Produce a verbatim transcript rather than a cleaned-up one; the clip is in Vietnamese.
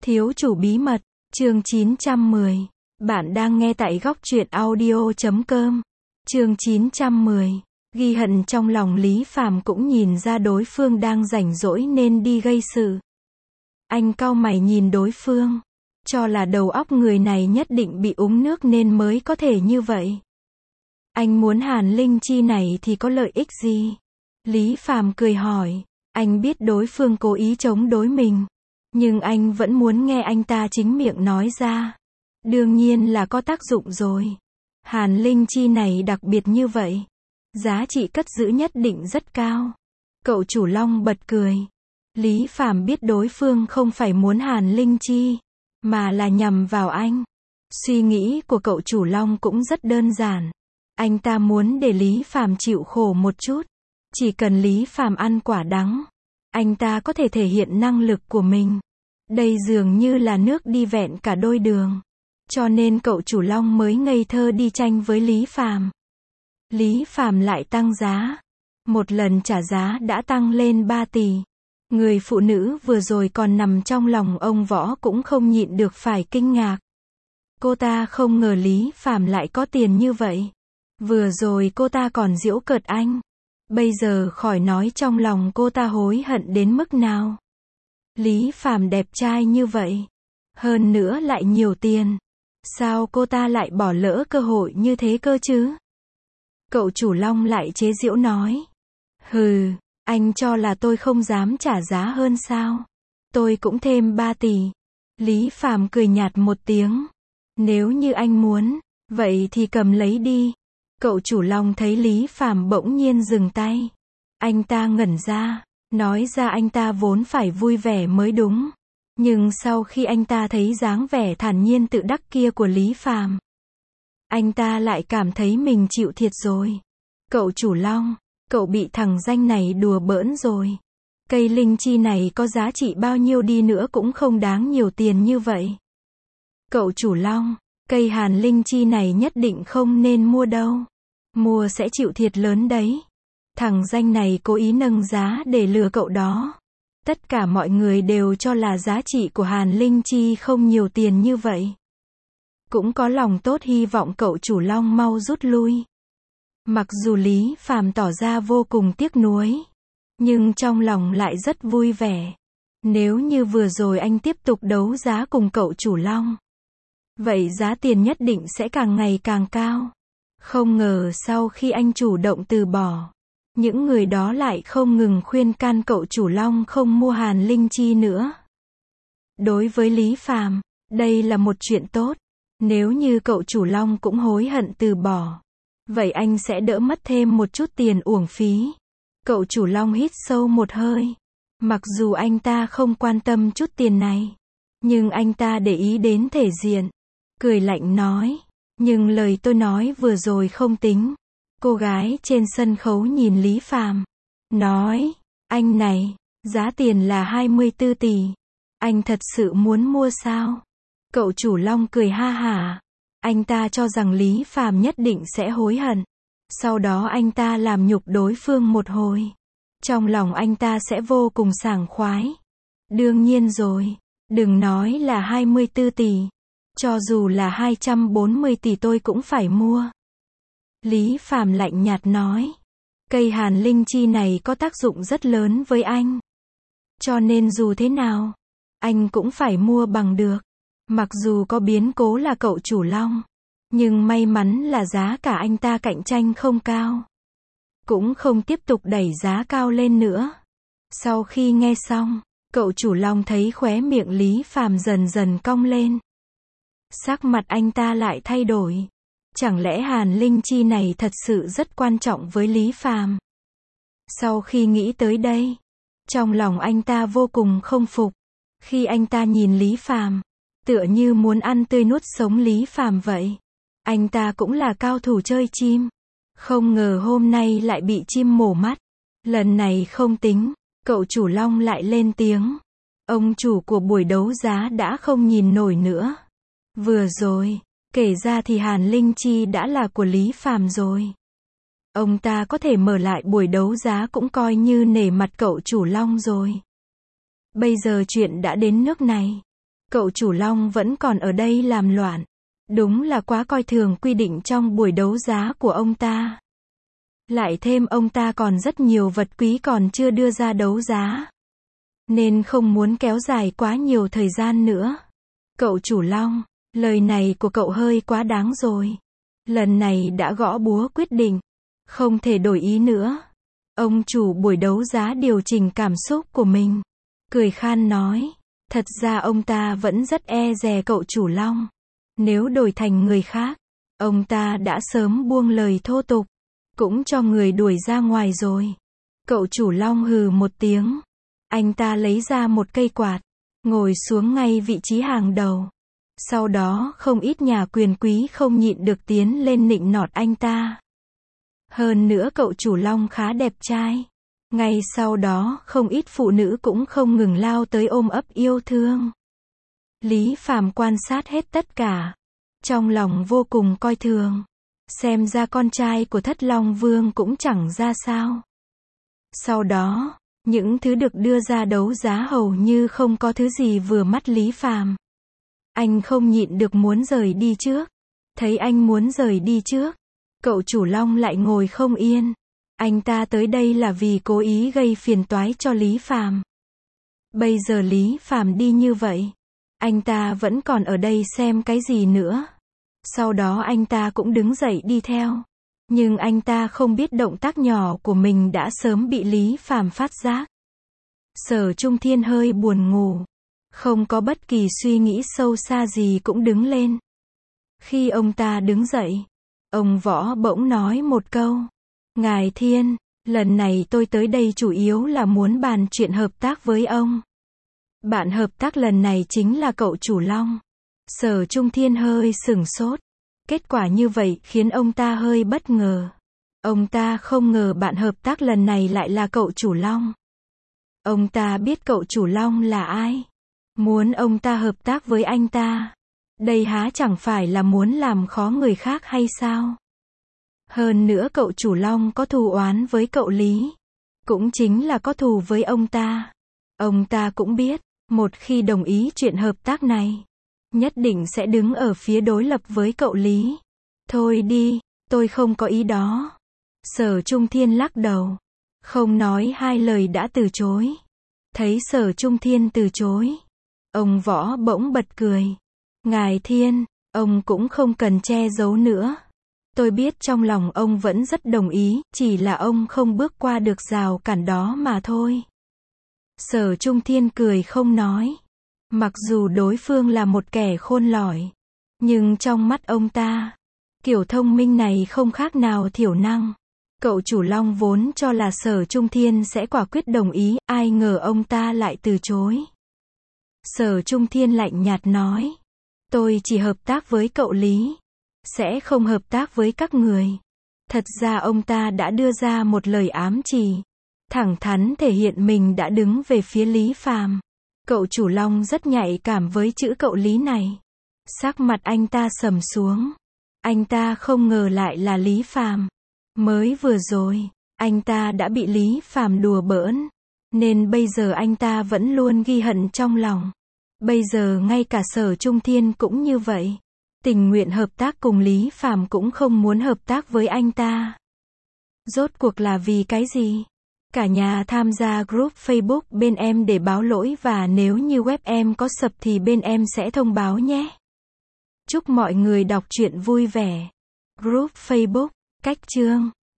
Thiếu chủ bí mật, chương chín trăm mười. Bạn đang nghe tại góc truyện audio chấm com. Chương chín trăm mười. Ghi hận trong lòng Lý Phàm cũng nhìn ra đối phương đang rảnh rỗi nên đi gây sự. Anh cau mày nhìn đối phương, cho là đầu óc người này nhất định bị uống nước nên mới có thể như vậy. Anh muốn Hàn Linh Chi này thì có lợi ích gì? Lý Phàm cười hỏi, anh biết đối phương cố ý chống đối mình, nhưng anh vẫn muốn nghe anh ta chính miệng nói ra. Đương nhiên là có tác dụng rồi. Hàn Linh Chi này đặc biệt như vậy, giá trị cất giữ nhất định rất cao. Cậu chủ Long bật cười. Lý Phàm biết đối phương không phải muốn Hàn Linh Chi, mà là nhằm vào anh. Suy nghĩ của cậu chủ Long cũng rất đơn giản. Anh ta muốn để Lý Phàm chịu khổ một chút. Chỉ cần Lý Phàm ăn quả đắng, anh ta có thể thể hiện năng lực của mình. Đây dường như là nước đi vẹn cả đôi đường. Cho nên cậu chủ Long mới ngây thơ đi tranh với Lý Phàm. Lý Phàm lại tăng giá. Một lần trả giá đã tăng lên ba tỷ. Người phụ nữ vừa rồi còn nằm trong lòng ông Võ cũng không nhịn được phải kinh ngạc. Cô ta không ngờ Lý Phàm lại có tiền như vậy. Vừa rồi cô ta còn giễu cợt anh. Bây giờ khỏi nói trong lòng cô ta hối hận đến mức nào. Lý Phàm đẹp trai như vậy, hơn nữa lại nhiều tiền. Sao cô ta lại bỏ lỡ cơ hội như thế cơ chứ? Cậu chủ Long lại chế giễu nói. Hừ, anh cho là tôi không dám trả giá hơn sao? Tôi cũng thêm ba tỷ. Lý Phàm cười nhạt một tiếng. Nếu như anh muốn, vậy thì cầm lấy đi. Cậu chủ Long thấy Lý Phàm bỗng nhiên dừng tay. Anh ta ngẩn ra, nói ra anh ta vốn phải vui vẻ mới đúng. Nhưng sau khi anh ta thấy dáng vẻ thản nhiên tự đắc kia của Lý Phàm, anh ta lại cảm thấy mình chịu thiệt rồi. Cậu chủ Long, cậu bị thằng danh này đùa bỡn rồi. Cây linh chi này có giá trị bao nhiêu đi nữa cũng không đáng nhiều tiền như vậy. Cậu chủ Long, cây Hàn Linh Chi này nhất định không nên mua đâu. Mua sẽ chịu thiệt lớn đấy. Thằng danh này cố ý nâng giá để lừa cậu đó. Tất cả mọi người đều cho là giá trị của Hàn Linh Chi không nhiều tiền như vậy. Cũng có lòng tốt hy vọng cậu chủ Long mau rút lui. Mặc dù Lý Phàm tỏ ra vô cùng tiếc nuối, nhưng trong lòng lại rất vui vẻ. Nếu như vừa rồi anh tiếp tục đấu giá cùng cậu chủ Long, vậy giá tiền nhất định sẽ càng ngày càng cao. Không ngờ sau khi anh chủ động từ bỏ, những người đó lại không ngừng khuyên can cậu chủ Long không mua Hàn Linh Chi nữa. Đối với Lý Phàm, đây là một chuyện tốt. Nếu như cậu chủ Long cũng hối hận từ bỏ, vậy anh sẽ đỡ mất thêm một chút tiền uổng phí. Cậu chủ Long hít sâu một hơi. Mặc dù anh ta không quan tâm chút tiền này, nhưng anh ta để ý đến thể diện. Cười lạnh nói, nhưng lời tôi nói vừa rồi không tính. Cô gái trên sân khấu nhìn Lý Phàm, nói, anh này, giá tiền là hai mươi tư tỷ. Anh thật sự muốn mua sao? Cậu chủ Long cười ha hả. Anh ta cho rằng Lý Phàm nhất định sẽ hối hận. Sau đó anh ta làm nhục đối phương một hồi. Trong lòng anh ta sẽ vô cùng sảng khoái. Đương nhiên rồi, đừng nói là hai mươi tư tỷ. Cho dù là hai trăm bốn mươi tỷ tôi cũng phải mua. Lý Phàm lạnh nhạt nói. Cây Hàn Linh Chi này có tác dụng rất lớn với anh. Cho nên dù thế nào, anh cũng phải mua bằng được. Mặc dù có biến cố là cậu chủ Long, nhưng may mắn là giá cả anh ta cạnh tranh không cao. Cũng không tiếp tục đẩy giá cao lên nữa. Sau khi nghe xong, cậu chủ Long thấy khóe miệng Lý Phàm dần dần cong lên. Sắc mặt anh ta lại thay đổi. Chẳng lẽ Hàn Linh Chi này thật sự rất quan trọng với Lý Phàm? Sau khi nghĩ tới đây, trong lòng anh ta vô cùng không phục. Khi anh ta nhìn Lý Phàm, tựa như muốn ăn tươi nuốt sống Lý Phàm vậy. Anh ta cũng là cao thủ chơi chim. Không ngờ hôm nay lại bị chim mổ mắt. Lần này không tính, cậu chủ Long lại lên tiếng. Ông chủ của buổi đấu giá đã không nhìn nổi nữa. Vừa rồi, kể ra thì Hàn Linh Chi đã là của Lý Phàm rồi. Ông ta có thể mở lại buổi đấu giá cũng coi như nể mặt cậu chủ Long rồi. Bây giờ chuyện đã đến nước này, Cậu chủ Long vẫn còn ở đây làm loạn. Đúng là quá coi thường quy định trong buổi đấu giá của ông ta. Lại thêm ông ta còn rất nhiều vật quý còn chưa đưa ra đấu giá. Nên không muốn kéo dài quá nhiều thời gian nữa. Cậu chủ Long, lời này của cậu hơi quá đáng rồi. Lần này đã gõ búa quyết định. Không thể đổi ý nữa. Ông chủ buổi đấu giá điều chỉnh cảm xúc của mình. Cười khan nói. Thật ra ông ta vẫn rất e dè cậu chủ Long. Nếu đổi thành người khác, ông ta đã sớm buông lời thô tục. Cũng cho người đuổi ra ngoài rồi. Cậu chủ Long hừ một tiếng. Anh ta lấy ra một cây quạt. Ngồi xuống ngay vị trí hàng đầu. Sau đó không ít nhà quyền quý không nhịn được tiến lên nịnh nọt anh ta. Hơn nữa cậu chủ Long khá đẹp trai. Ngay sau đó không ít phụ nữ cũng không ngừng lao tới ôm ấp yêu thương. Lý Phàm quan sát hết tất cả. Trong lòng vô cùng coi thường. Xem ra con trai của Thất Long Vương cũng chẳng ra sao. Sau đó, những thứ được đưa ra đấu giá hầu như không có thứ gì vừa mắt Lý Phàm. Anh không nhịn được muốn rời đi trước. Thấy anh muốn rời đi trước, cậu chủ Long lại ngồi không yên. Anh ta tới đây là vì cố ý gây phiền toái cho Lý Phàm. Bây giờ Lý Phàm đi như vậy, anh ta vẫn còn ở đây xem cái gì nữa. Sau đó anh ta cũng đứng dậy đi theo. Nhưng anh ta không biết động tác nhỏ của mình đã sớm bị Lý Phàm phát giác. Sở Trung Thiên hơi buồn ngủ. Không có bất kỳ suy nghĩ sâu xa gì cũng đứng lên. Khi ông ta đứng dậy, ông Võ bỗng nói một câu. Ngài Thiên, lần này tôi tới đây chủ yếu là muốn bàn chuyện hợp tác với ông. Bạn hợp tác lần này chính là cậu chủ Long. Sở Trung Thiên hơi sửng sốt. Kết quả như vậy khiến ông ta hơi bất ngờ. Ông ta không ngờ bạn hợp tác lần này lại là cậu chủ Long. Ông ta biết cậu chủ Long là ai. Muốn ông ta hợp tác với anh ta. Đây há chẳng phải là muốn làm khó người khác hay sao? Hơn nữa cậu chủ Long có thù oán với cậu Lý. Cũng chính là có thù với ông ta. Ông ta cũng biết, một khi đồng ý chuyện hợp tác này, nhất định sẽ đứng ở phía đối lập với cậu Lý. Thôi đi, tôi không có ý đó. Sở Trung Thiên lắc đầu. Không nói hai lời đã từ chối. Thấy Sở Trung Thiên từ chối, ông Võ bỗng bật cười. Ngài Thiên, ông cũng không cần che giấu nữa. Tôi biết trong lòng ông vẫn rất đồng ý, chỉ là ông không bước qua được rào cản đó mà thôi. Sở Trung Thiên cười không nói. Mặc dù đối phương là một kẻ khôn lỏi, nhưng trong mắt ông ta, kiểu thông minh này không khác nào thiểu năng. Cậu chủ Long vốn cho là Sở Trung Thiên sẽ quả quyết đồng ý, ai ngờ ông ta lại từ chối. Sở Trung Thiên lạnh nhạt nói. Tôi chỉ hợp tác với cậu Lý. Sẽ không hợp tác với các người. Thật ra ông ta đã đưa ra một lời ám chỉ. Thẳng thắn thể hiện mình đã đứng về phía Lý Phàm. Cậu chủ Long rất nhạy cảm với chữ cậu Lý này. Sắc mặt anh ta sầm xuống. Anh ta không ngờ lại là Lý Phàm. Mới vừa rồi, anh ta đã bị Lý Phàm đùa bỡn. Nên bây giờ anh ta vẫn luôn ghi hận trong lòng. Bây giờ ngay cả Sở Trung Thiên cũng như vậy. Tình nguyện hợp tác cùng Lý Phàm cũng không muốn hợp tác với anh ta. Rốt cuộc là vì cái gì? Cả nhà tham gia group Facebook bên em để báo lỗi và nếu như web em có sập thì bên em sẽ thông báo nhé. Chúc mọi người đọc truyện vui vẻ. Group Facebook, cách chương